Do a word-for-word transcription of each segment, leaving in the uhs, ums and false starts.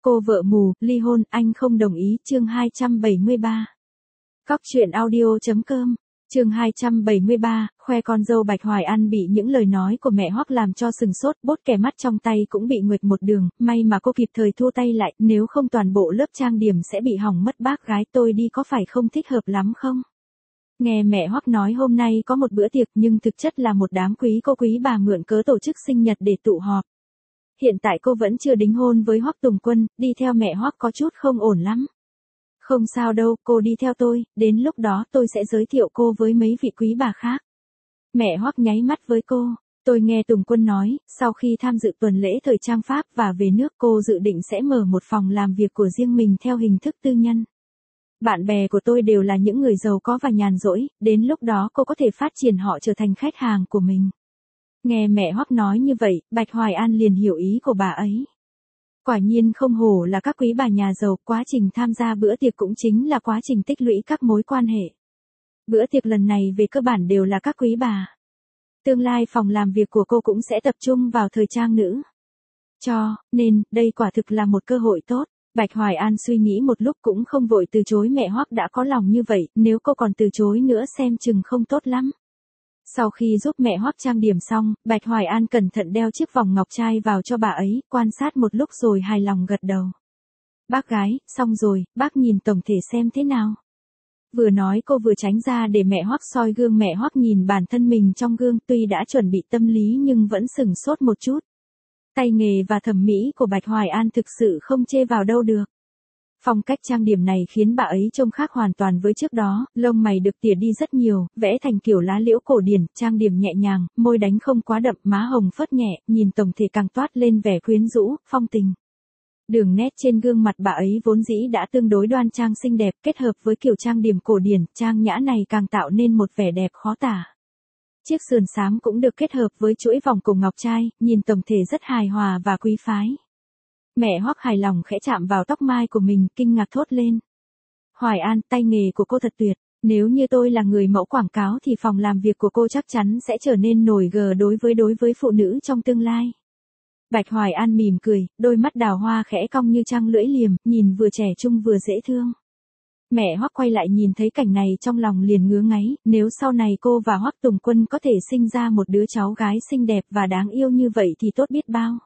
Cô vợ mù, ly hôn, anh không đồng ý, chương hai trăm bảy mươi ba. Cóc truyện audio.com, chương hai trăm bảy mươi ba, khoe con dâu Bạch Hoài An bị những lời nói của mẹ Hoắc làm cho sừng sốt, bốt kẻ mắt trong tay cũng bị nguệch một đường, may mà cô kịp thời thua tay lại, nếu không toàn bộ lớp trang điểm sẽ bị hỏng mất. Bác gái tôi đi có phải không thích hợp lắm không? Nghe mẹ Hoắc nói hôm nay có một bữa tiệc nhưng thực chất là một đám quý cô quý bà mượn cớ tổ chức sinh nhật để tụ họp. Hiện tại cô vẫn chưa đính hôn với Hoắc Tùng Quân, đi theo mẹ Hoắc có chút không ổn lắm. Không sao đâu, cô đi theo tôi, đến lúc đó tôi sẽ giới thiệu cô với mấy vị quý bà khác. Mẹ Hoắc nháy mắt với cô, tôi nghe Tùng Quân nói, sau khi tham dự tuần lễ thời trang Pháp và về nước cô dự định sẽ mở một phòng làm việc của riêng mình theo hình thức tư nhân. Bạn bè của tôi đều là những người giàu có và nhàn rỗi, đến lúc đó cô có thể phát triển họ trở thành khách hàng của mình. Nghe mẹ Hoắc nói như vậy, Bạch Hoài An liền hiểu ý của bà ấy. Quả nhiên không hổ là các quý bà nhà giàu, quá trình tham gia bữa tiệc cũng chính là quá trình tích lũy các mối quan hệ. Bữa tiệc lần này về cơ bản đều là các quý bà. Tương lai phòng làm việc của cô cũng sẽ tập trung vào thời trang nữ. Cho nên, đây quả thực là một cơ hội tốt. Bạch Hoài An suy nghĩ một lúc cũng không vội từ chối mẹ Hoắc đã có lòng như vậy, nếu cô còn từ chối nữa xem chừng không tốt lắm. Sau khi giúp mẹ Hoắc trang điểm xong, Bạch Hoài An cẩn thận đeo chiếc vòng ngọc trai vào cho bà ấy, quan sát một lúc rồi hài lòng gật đầu. Bác gái, xong rồi, bác nhìn tổng thể xem thế nào. Vừa nói cô vừa tránh ra để mẹ Hoắc soi gương. Mẹ Hoắc nhìn bản thân mình trong gương, tuy đã chuẩn bị tâm lý nhưng vẫn sửng sốt một chút. Tay nghề và thẩm mỹ của Bạch Hoài An thực sự không chê vào đâu được. Phong cách trang điểm này khiến bà ấy trông khác hoàn toàn với trước đó, lông mày được tỉa đi rất nhiều, vẽ thành kiểu lá liễu cổ điển, trang điểm nhẹ nhàng, môi đánh không quá đậm, má hồng phớt nhẹ, nhìn tổng thể càng toát lên vẻ quyến rũ, phong tình. Đường nét trên gương mặt bà ấy vốn dĩ đã tương đối đoan trang xinh đẹp, kết hợp với kiểu trang điểm cổ điển, trang nhã này càng tạo nên một vẻ đẹp khó tả. Chiếc sườn xám cũng được kết hợp với chuỗi vòng cổ ngọc trai, nhìn tổng thể rất hài hòa và quý phái. Mẹ Hoắc hài lòng khẽ chạm vào tóc mai của mình, kinh ngạc thốt lên. Hoài An, tay nghề của cô thật tuyệt, nếu như tôi là người mẫu quảng cáo thì phòng làm việc của cô chắc chắn sẽ trở nên nổi gờ đối với đối với phụ nữ trong tương lai. Bạch Hoài An mỉm cười, đôi mắt đào hoa khẽ cong như trăng lưỡi liềm, nhìn vừa trẻ trung vừa dễ thương. Mẹ Hoắc quay lại nhìn thấy cảnh này trong lòng liền ngứa ngáy, nếu sau này cô và Hoắc Tùng Quân có thể sinh ra một đứa cháu gái xinh đẹp và đáng yêu như vậy thì tốt biết bao.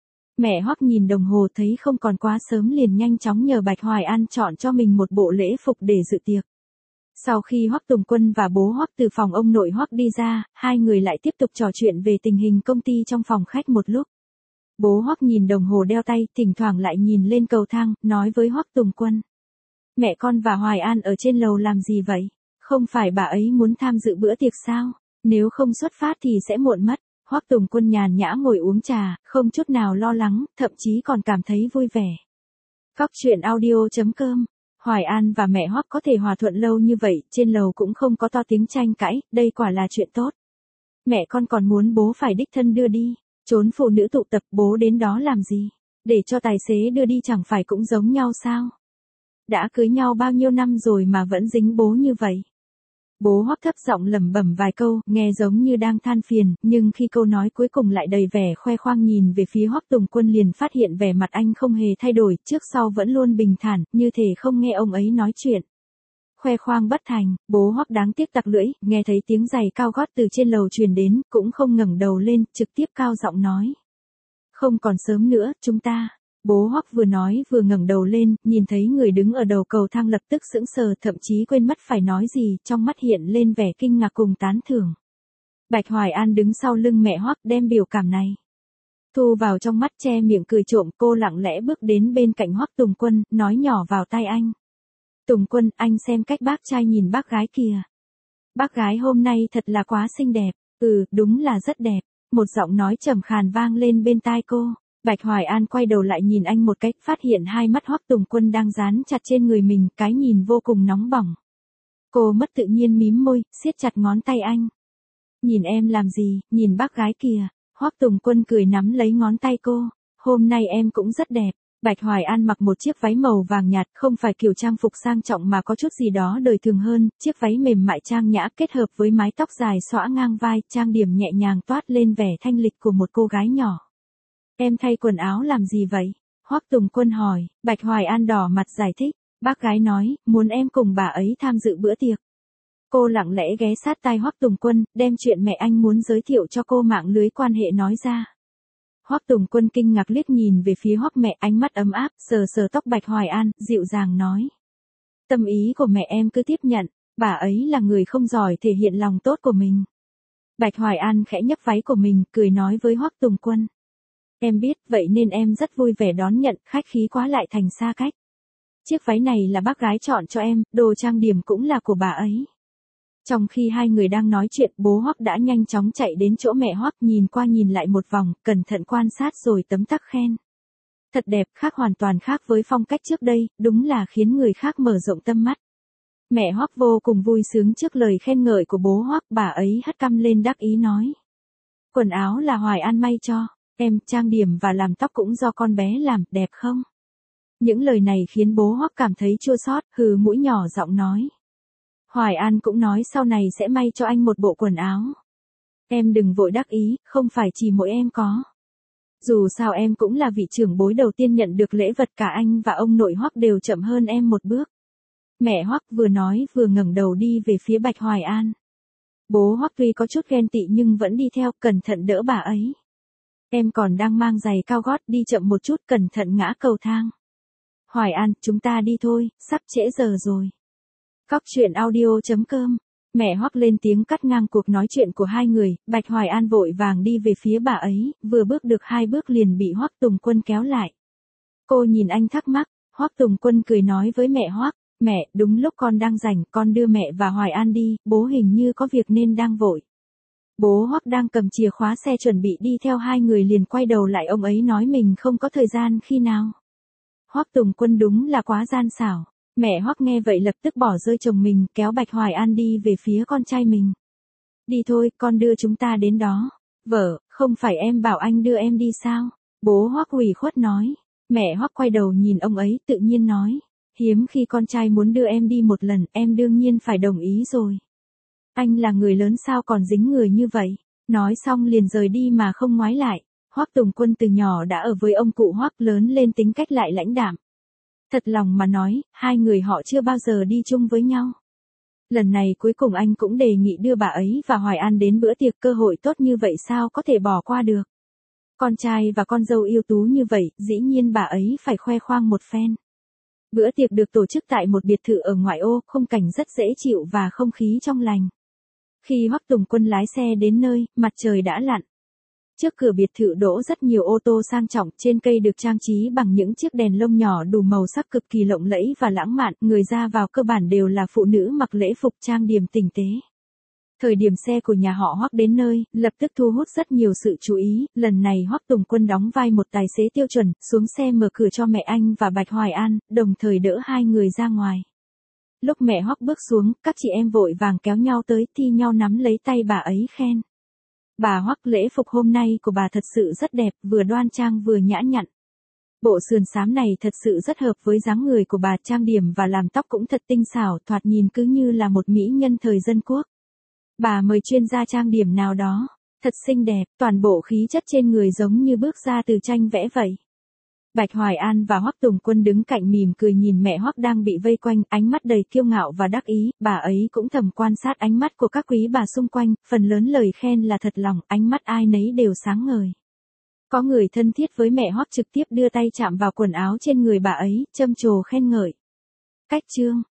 Mẹ Hoắc nhìn đồng hồ thấy không còn quá sớm liền nhanh chóng nhờ Bạch Hoài An chọn cho mình một bộ lễ phục để dự tiệc. Sau khi Hoắc Tùng Quân và bố Hoắc từ phòng ông nội Hoắc đi ra, hai người lại tiếp tục trò chuyện về tình hình công ty trong phòng khách một lúc. Bố Hoắc nhìn đồng hồ đeo tay, thỉnh thoảng lại nhìn lên cầu thang, nói với Hoắc Tùng Quân. Mẹ con và Hoài An ở trên lầu làm gì vậy? Không phải bà ấy muốn tham dự bữa tiệc sao? Nếu không xuất phát thì sẽ muộn mất. Hoắc Tùng Quân nhàn nhã ngồi uống trà, không chút nào lo lắng, thậm chí còn cảm thấy vui vẻ. Cóc truyện audio.com, Hoài An và mẹ Hoắc có thể hòa thuận lâu như vậy, trên lầu cũng không có to tiếng tranh cãi, đây quả là chuyện tốt. Mẹ con còn muốn bố phải đích thân đưa đi, trốn phụ nữ tụ tập, bố đến đó làm gì? Để cho tài xế đưa đi chẳng phải cũng giống nhau sao? Đã cưới nhau bao nhiêu năm rồi mà vẫn dính bố như vậy. Bố Hoắc thấp giọng lẩm bẩm vài câu, nghe giống như đang than phiền, nhưng khi câu nói cuối cùng lại đầy vẻ khoe khoang nhìn về phía Hoắc Tùng Quân liền phát hiện vẻ mặt anh không hề thay đổi, trước sau vẫn luôn bình thản, như thể không nghe ông ấy nói chuyện. Khoe khoang bất thành, bố Hoắc đáng tiếc tặc lưỡi, nghe thấy tiếng giày cao gót từ trên lầu truyền đến, cũng không ngẩng đầu lên, trực tiếp cao giọng nói. Không còn sớm nữa, chúng ta. Bố Hoắc vừa nói vừa ngẩng đầu lên, nhìn thấy người đứng ở đầu cầu thang lập tức sững sờ, thậm chí quên mất phải nói gì, trong mắt hiện lên vẻ kinh ngạc cùng tán thưởng. Bạch Hoài An đứng sau lưng mẹ Hoắc đem biểu cảm này thu vào trong mắt, che miệng cười trộm, cô lặng lẽ bước đến bên cạnh Hoắc Tùng Quân, nói nhỏ vào tai anh. Tùng Quân, anh xem cách bác trai nhìn bác gái kìa. Bác gái hôm nay thật là quá xinh đẹp, ừ, đúng là rất đẹp, một giọng nói trầm khàn vang lên bên tai cô. Bạch Hoài An quay đầu lại nhìn anh một cách, phát hiện hai mắt Hoắc Tùng Quân đang dán chặt trên người mình, cái nhìn vô cùng nóng bỏng. Cô mất tự nhiên mím môi, siết chặt ngón tay anh. Nhìn em làm gì, nhìn bác gái kìa. Hoắc Tùng Quân cười nắm lấy ngón tay cô. Hôm nay em cũng rất đẹp. Bạch Hoài An mặc một chiếc váy màu vàng nhạt, không phải kiểu trang phục sang trọng mà có chút gì đó đời thường hơn, chiếc váy mềm mại trang nhã kết hợp với mái tóc dài xõa ngang vai, trang điểm nhẹ nhàng toát lên vẻ thanh lịch của một cô gái nhỏ. Em thay quần áo làm gì vậy? Hoắc Tùng Quân hỏi, Bạch Hoài An đỏ mặt giải thích, bác gái nói, muốn em cùng bà ấy tham dự bữa tiệc. Cô lặng lẽ ghé sát tai Hoắc Tùng Quân, đem chuyện mẹ anh muốn giới thiệu cho cô mạng lưới quan hệ nói ra. Hoắc Tùng Quân kinh ngạc liếc nhìn về phía Hoắc mẹ, ánh mắt ấm áp, sờ sờ tóc Bạch Hoài An, dịu dàng nói. Tâm ý của mẹ em cứ tiếp nhận, bà ấy là người không giỏi thể hiện lòng tốt của mình. Bạch Hoài An khẽ nhấc váy của mình, cười nói với Hoắc Tùng Quân. Em biết, vậy nên em rất vui vẻ đón nhận, khách khí quá lại thành xa cách. Chiếc váy này là bác gái chọn cho em, đồ trang điểm cũng là của bà ấy. Trong khi hai người đang nói chuyện, bố Hoắc đã nhanh chóng chạy đến chỗ mẹ Hoắc, nhìn qua nhìn lại một vòng, cẩn thận quan sát rồi tấm tắc khen. Thật đẹp, khác hoàn toàn khác với phong cách trước đây, đúng là khiến người khác mở rộng tâm mắt. Mẹ Hoắc vô cùng vui sướng trước lời khen ngợi của bố Hoắc, bà ấy hất cằm lên đắc ý nói. Quần áo là Hoài An may cho, em, trang điểm và làm tóc cũng do con bé làm, đẹp không? Những lời này khiến bố Hoắc cảm thấy chua xót, hừ mũi nhỏ giọng nói. Hoài An cũng nói sau này sẽ may cho anh một bộ quần áo. Em đừng vội đắc ý, không phải chỉ mỗi em có. Dù sao em cũng là vị trưởng bối đầu tiên nhận được lễ vật, cả anh và ông nội Hoắc đều chậm hơn em một bước. Mẹ Hoắc vừa nói vừa ngẩng đầu đi về phía Bạch Hoài An. Bố Hoắc tuy có chút ghen tị nhưng vẫn đi theo, cẩn thận đỡ bà ấy. Em còn đang mang giày cao gót, đi chậm một chút, cẩn thận ngã cầu thang. Hoài An, chúng ta đi thôi, sắp trễ giờ rồi. Cóc truyện audio chấm com. Mẹ Hoắc lên tiếng cắt ngang cuộc nói chuyện của hai người, Bạch Hoài An vội vàng đi về phía bà ấy, vừa bước được hai bước liền bị Hoắc Tùng Quân kéo lại. Cô nhìn anh thắc mắc, Hoắc Tùng Quân cười nói với mẹ Hoắc, mẹ, đúng lúc con đang rảnh, con đưa mẹ và Hoài An đi, bố hình như có việc nên đang vội. Bố Hoắc đang cầm chìa khóa xe chuẩn bị đi theo hai người liền quay đầu lại, ông ấy nói mình không có thời gian khi nào. Hoắc Tùng Quân đúng là quá gian xảo. Mẹ Hoắc nghe vậy lập tức bỏ rơi chồng mình, kéo Bạch Hoài An đi về phía con trai mình. Đi thôi, con đưa chúng ta đến đó. Vợ, không phải em bảo anh đưa em đi sao? Bố Hoắc ủy khuất nói. Mẹ Hoắc quay đầu nhìn ông ấy, tự nhiên nói. Hiếm khi con trai muốn đưa em đi một lần, em đương nhiên phải đồng ý rồi. Anh là người lớn sao còn dính người như vậy? Nói xong liền rời đi mà không ngoái lại. Hoắc Tùng Quân từ nhỏ đã ở với ông cụ Hoắc, lớn lên tính cách lại lãnh đạm. Thật lòng mà nói, hai người họ chưa bao giờ đi chung với nhau. Lần này cuối cùng anh cũng đề nghị đưa bà ấy và Hoài An đến bữa tiệc, cơ hội tốt như vậy sao có thể bỏ qua được. Con trai và con dâu ưu tú như vậy, dĩ nhiên bà ấy phải khoe khoang một phen. Bữa tiệc được tổ chức tại một biệt thự ở ngoại ô, khung cảnh rất dễ chịu và không khí trong lành. Khi Hoắc Tùng Quân lái xe đến nơi, mặt trời đã lặn. Trước cửa biệt thự đỗ rất nhiều ô tô sang trọng, trên cây được trang trí bằng những chiếc đèn lông nhỏ đủ màu sắc cực kỳ lộng lẫy và lãng mạn, người ra vào cơ bản đều là phụ nữ mặc lễ phục trang điểm tinh tế. Thời điểm xe của nhà họ Hoắc đến nơi, lập tức thu hút rất nhiều sự chú ý, lần này Hoắc Tùng Quân đóng vai một tài xế tiêu chuẩn, xuống xe mở cửa cho mẹ anh và Bạch Hoài An, đồng thời đỡ hai người ra ngoài. Lúc mẹ Hoắc bước xuống, các chị em vội vàng kéo nhau tới, thi nhau nắm lấy tay bà ấy khen. Bà Hoắc, lễ phục hôm nay của bà thật sự rất đẹp, vừa đoan trang vừa nhã nhặn. Bộ sườn xám này thật sự rất hợp với dáng người của bà, trang điểm và làm tóc cũng thật tinh xảo, thoạt nhìn cứ như là một mỹ nhân thời dân quốc. Bà mời chuyên gia trang điểm nào đó, thật xinh đẹp, toàn bộ khí chất trên người giống như bước ra từ tranh vẽ vậy. Bạch Hoài An và Hoắc Tùng Quân đứng cạnh mỉm cười nhìn mẹ Hoắc đang bị vây quanh, ánh mắt đầy kiêu ngạo và đắc ý, bà ấy cũng thầm quan sát ánh mắt của các quý bà xung quanh, phần lớn lời khen là thật lòng, ánh mắt ai nấy đều sáng ngời. Có người thân thiết với mẹ Hoắc trực tiếp đưa tay chạm vào quần áo trên người bà ấy, trâm trồ khen ngợi. Cách chương